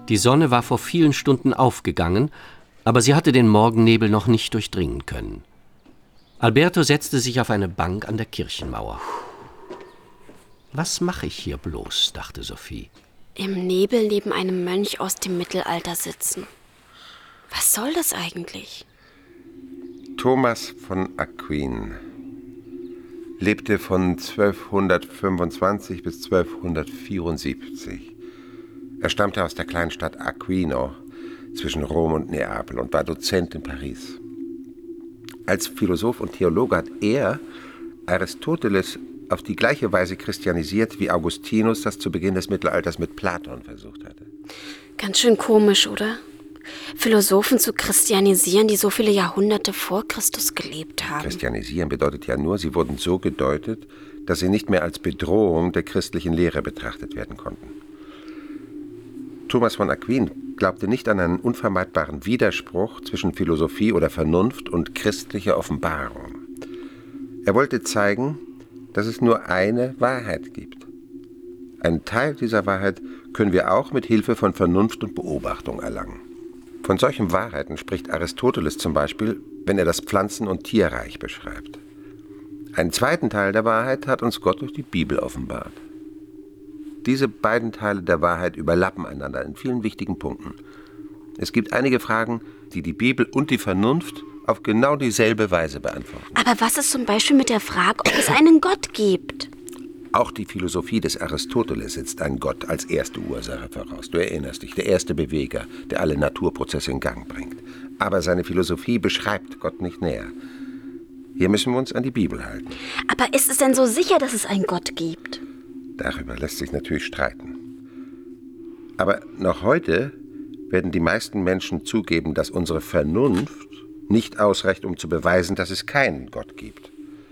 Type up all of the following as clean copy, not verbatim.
Die Sonne war vor vielen Stunden aufgegangen, aber sie hatte den Morgennebel noch nicht durchdringen können. Alberto setzte sich auf eine Bank an der Kirchenmauer. »Was mache ich hier bloß?«, dachte Sophie. Im Nebel neben einem Mönch aus dem Mittelalter sitzen. Was soll das eigentlich? Thomas von Aquin lebte von 1225 bis 1274. Er stammte aus der kleinen Stadt Aquino zwischen Rom und Neapel und war Dozent in Paris. Als Philosoph und Theologe hat er Aristoteles auf die gleiche Weise christianisiert, wie Augustinus das zu Beginn des Mittelalters mit Platon versucht hatte. Ganz schön komisch, oder? Philosophen zu christianisieren, die so viele Jahrhunderte vor Christus gelebt haben. Christianisieren bedeutet ja nur, sie wurden so gedeutet, dass sie nicht mehr als Bedrohung der christlichen Lehre betrachtet werden konnten. Thomas von Aquin glaubte nicht an einen unvermeidbaren Widerspruch zwischen Philosophie oder Vernunft und christlicher Offenbarung. Er wollte zeigen, dass es nur eine Wahrheit gibt. Einen Teil dieser Wahrheit können wir auch mit Hilfe von Vernunft und Beobachtung erlangen. Von solchen Wahrheiten spricht Aristoteles zum Beispiel, wenn er das Pflanzen- und Tierreich beschreibt. Einen zweiten Teil der Wahrheit hat uns Gott durch die Bibel offenbart. Diese beiden Teile der Wahrheit überlappen einander in vielen wichtigen Punkten. Es gibt einige Fragen, die die Bibel und die Vernunft auf genau dieselbe Weise beantworten. Aber was ist zum Beispiel mit der Frage, ob es einen Gott gibt? Auch die Philosophie des Aristoteles setzt einen Gott als erste Ursache voraus. Du erinnerst dich, der erste Beweger, der alle Naturprozesse in Gang bringt. Aber seine Philosophie beschreibt Gott nicht näher. Hier müssen wir uns an die Bibel halten. Aber ist es denn so sicher, dass es einen Gott gibt? Darüber lässt sich natürlich streiten. Aber noch heute werden die meisten Menschen zugeben, dass unsere Vernunft nicht ausreicht, um zu beweisen, dass es keinen Gott gibt.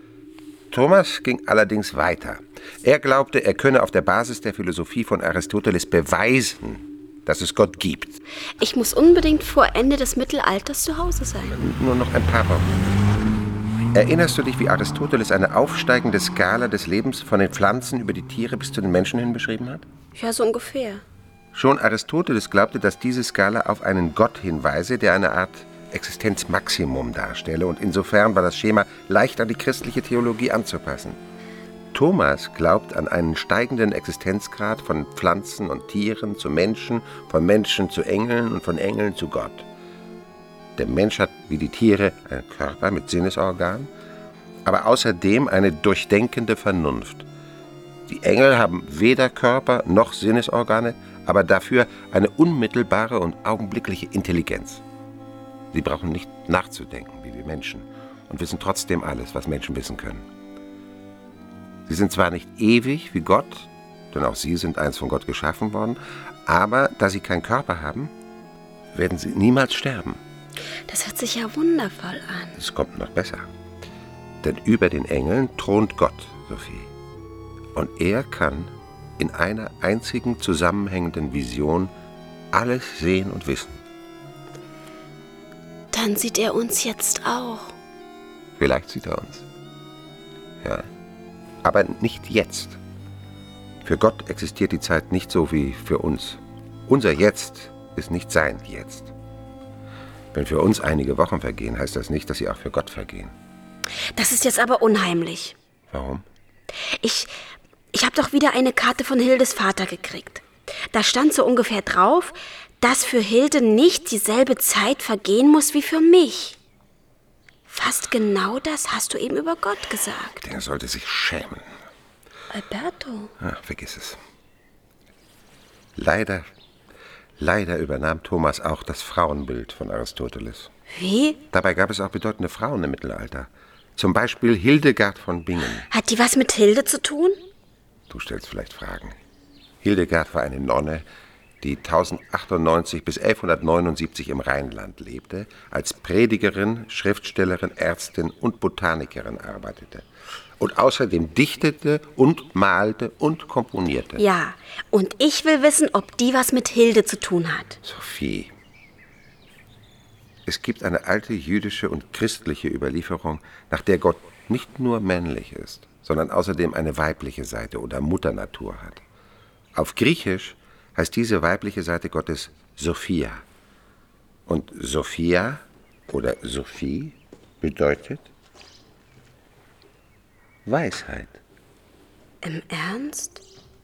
Thomas ging allerdings weiter. Er glaubte, er könne auf der Basis der Philosophie von Aristoteles beweisen, dass es Gott gibt. Ich muss unbedingt vor Ende des Mittelalters zu Hause sein. Nur noch ein paar Wochen. Erinnerst du dich, wie Aristoteles eine aufsteigende Skala des Lebens von den Pflanzen über die Tiere bis zu den Menschen hin beschrieben hat? Ja, so ungefähr. Schon Aristoteles glaubte, dass diese Skala auf einen Gott hinweise, der eine Art Existenzmaximum darstelle, und insofern war das Schema leicht an die christliche Theologie anzupassen. Thomas glaubt an einen steigenden Existenzgrad von Pflanzen und Tieren zu Menschen, von Menschen zu Engeln und von Engeln zu Gott. Der Mensch hat wie die Tiere einen Körper mit Sinnesorganen, aber außerdem eine durchdenkende Vernunft. Die Engel haben weder Körper noch Sinnesorgane, aber dafür eine unmittelbare und augenblickliche Intelligenz. Sie brauchen nicht nachzudenken, wie wir Menschen, und wissen trotzdem alles, was Menschen wissen können. Sie sind zwar nicht ewig wie Gott, denn auch sie sind einst von Gott geschaffen worden, aber da sie keinen Körper haben, werden sie niemals sterben. Das hört sich ja wundervoll an. Es kommt noch besser. Denn über den Engeln thront Gott, Sophie. Und er kann in einer einzigen zusammenhängenden Vision alles sehen und wissen. Dann sieht er uns jetzt auch. Vielleicht sieht er uns. Ja, aber nicht jetzt. Für Gott existiert die Zeit nicht so wie für uns. Unser Jetzt ist nicht sein Jetzt. Wenn für uns einige Wochen vergehen, heißt das nicht, dass sie auch für Gott vergehen. Das ist jetzt aber unheimlich. Warum? Ich habe doch wieder eine Karte von Hildes Vater gekriegt. Da stand so ungefähr drauf, dass für Hilde nicht dieselbe Zeit vergehen muss wie für mich. Fast genau das hast du eben über Gott gesagt. Der sollte sich schämen. Alberto. Ach, vergiss es. Leider übernahm Thomas auch das Frauenbild von Aristoteles. Wie? Dabei gab es auch bedeutende Frauen im Mittelalter. Zum Beispiel Hildegard von Bingen. Hat die was mit Hilde zu tun? Du stellst vielleicht Fragen. Hildegard war eine Nonne, die 1098 bis 1179 im Rheinland lebte, als Predigerin, Schriftstellerin, Ärztin und Botanikerin arbeitete. Und außerdem dichtete und malte und komponierte. Ja, und ich will wissen, ob die was mit Hilde zu tun hat. Sophie, es gibt eine alte jüdische und christliche Überlieferung, nach der Gott nicht nur männlich ist, sondern außerdem eine weibliche Seite oder Mutternatur hat. Auf Griechisch heißt diese weibliche Seite Gottes Sophia. Und Sophia oder Sophie bedeutet Weisheit. Im Ernst?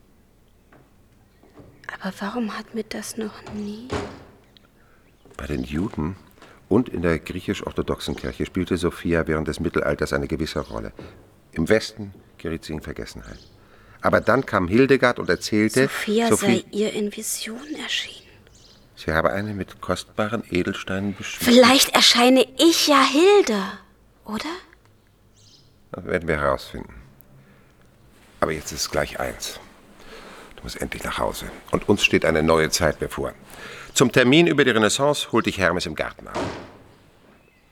Aber warum hat mir das noch nie... Bei den Juden und in der griechisch-orthodoxen Kirche spielte Sophia während des Mittelalters eine gewisse Rolle. Im Westen geriet sie in Vergessenheit. Aber dann kam Hildegard und erzählte, Sophia sei ihr in Visionen erschienen. Sie habe eine mit kostbaren Edelsteinen beschmückt. Vielleicht erscheine ich ja Hilde, oder? Das werden wir herausfinden. Aber jetzt ist es gleich 1. Du musst endlich nach Hause. Und uns steht eine neue Zeit bevor. Zum Termin über die Renaissance holt dich Hermes im Garten ab.